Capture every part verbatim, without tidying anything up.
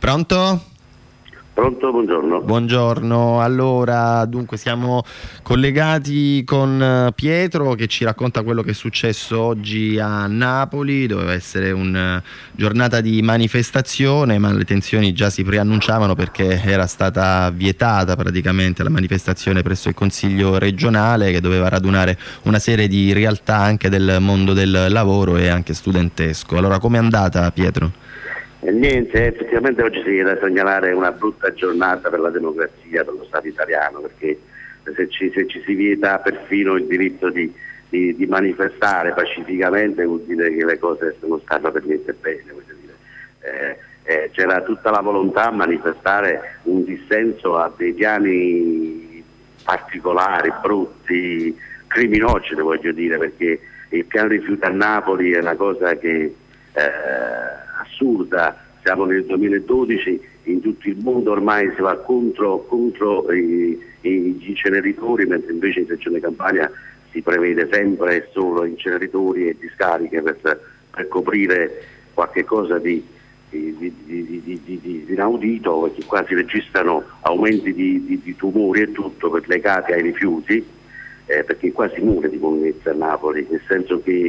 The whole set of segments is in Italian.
Pronto? Pronto, buongiorno. Buongiorno, allora dunque siamo collegati con Pietro che ci racconta quello che è successo oggi a Napoli. Doveva essere una giornata di manifestazione, ma le tensioni già si preannunciavano perché era stata vietata praticamente la manifestazione presso il Consiglio regionale, che doveva radunare una serie di realtà anche del mondo del lavoro e anche studentesco. Allora, com'è andata, Pietro? E niente, effettivamente oggi si viene da segnalare una brutta giornata per la democrazia, per lo Stato italiano, perché se ci, se ci si vieta perfino il diritto di, di, di manifestare pacificamente, vuol dire che le cose non stanno per niente bene. Voglio dire. Eh, eh, c'era tutta la volontà a manifestare un dissenso a dei piani particolari, brutti, criminogeni, voglio dire, perché il piano rifiuti a Napoli è una cosa che eh, assurda. Siamo nel duemiladodici, in tutto il mondo ormai si va contro, contro i, i, gli inceneritori, mentre invece in Regione Campania si prevede sempre e solo inceneritori e discariche per, per coprire qualche cosa di, di, di, di, di, di, di inaudito, perché qua si registrano aumenti di, di, di tumori e tutto per legati ai rifiuti, eh, perché qua si muore di monnezza a Napoli, nel senso che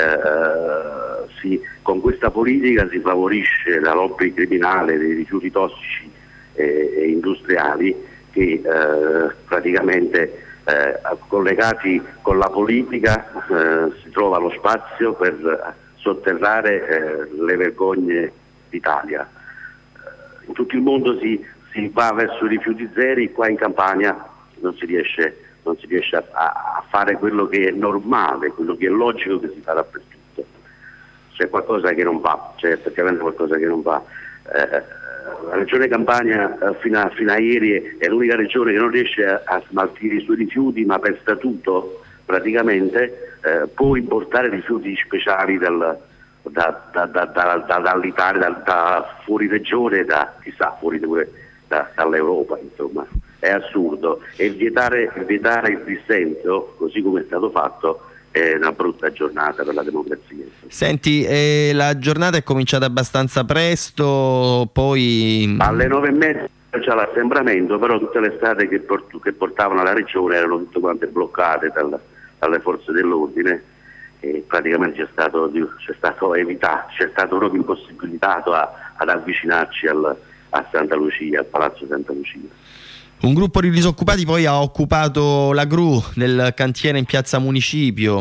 Uh, si, con questa politica si favorisce la lobby criminale dei rifiuti tossici e, e industriali che uh, praticamente uh, collegati con la politica uh, si trova lo spazio per sotterrare uh, le vergogne d'Italia. Uh, in tutto il mondo si, si va verso i rifiuti zeri, qua in Campania non si riesce non si riesce a, a fare quello che è normale, quello che è logico che si fa dappertutto. C'è qualcosa che non va, c'è effettivamente qualcosa che non va. Eh, la regione Campania eh, fino, a, fino a ieri è l'unica regione che non riesce a, a smaltire i suoi rifiuti, ma per statuto praticamente eh, può importare rifiuti speciali dal, da, da, da, da, da, dall'Italia, da, da fuori regione, da chissà fuori da, dall'Europa, insomma. È assurdo, e vietare, vietare il dissenso, così come è stato fatto, è una brutta giornata per la democrazia. Senti, eh, la giornata è cominciata abbastanza presto, poi... Alle nove e mezza c'è l'assembramento, però tutte le strade che, port- che portavano alla regione erano tutte quante bloccate dal, dalle forze dell'ordine, e praticamente c'è stato, c'è stato evitato, c'è stato proprio impossibilitato a, ad avvicinarci al, a Santa Lucia, al Palazzo Santa Lucia. Un gruppo di disoccupati poi ha occupato la gru del cantiere in piazza Municipio.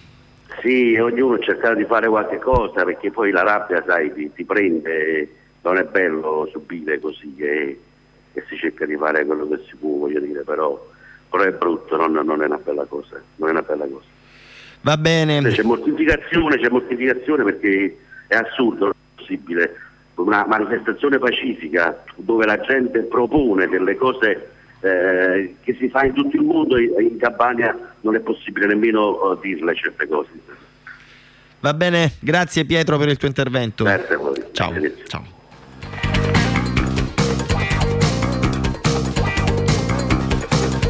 Sì, ognuno cerca di fare qualche cosa, perché poi la rabbia, sai, ti, ti prende, non è bello subire così, che, che si cerca di fare quello che si può, voglio dire, però, però è brutto, non, non è una bella cosa, non è una bella cosa. Va bene. C'è mortificazione, c'è mortificazione perché è assurdo, non è possibile. Una manifestazione pacifica dove la gente propone delle cose eh, che si fa in tutto il mondo, in Campania non è possibile nemmeno uh, dirle certe cose. Va bene, grazie Pietro per il tuo intervento. Grazie a voi. Ciao. Ciao.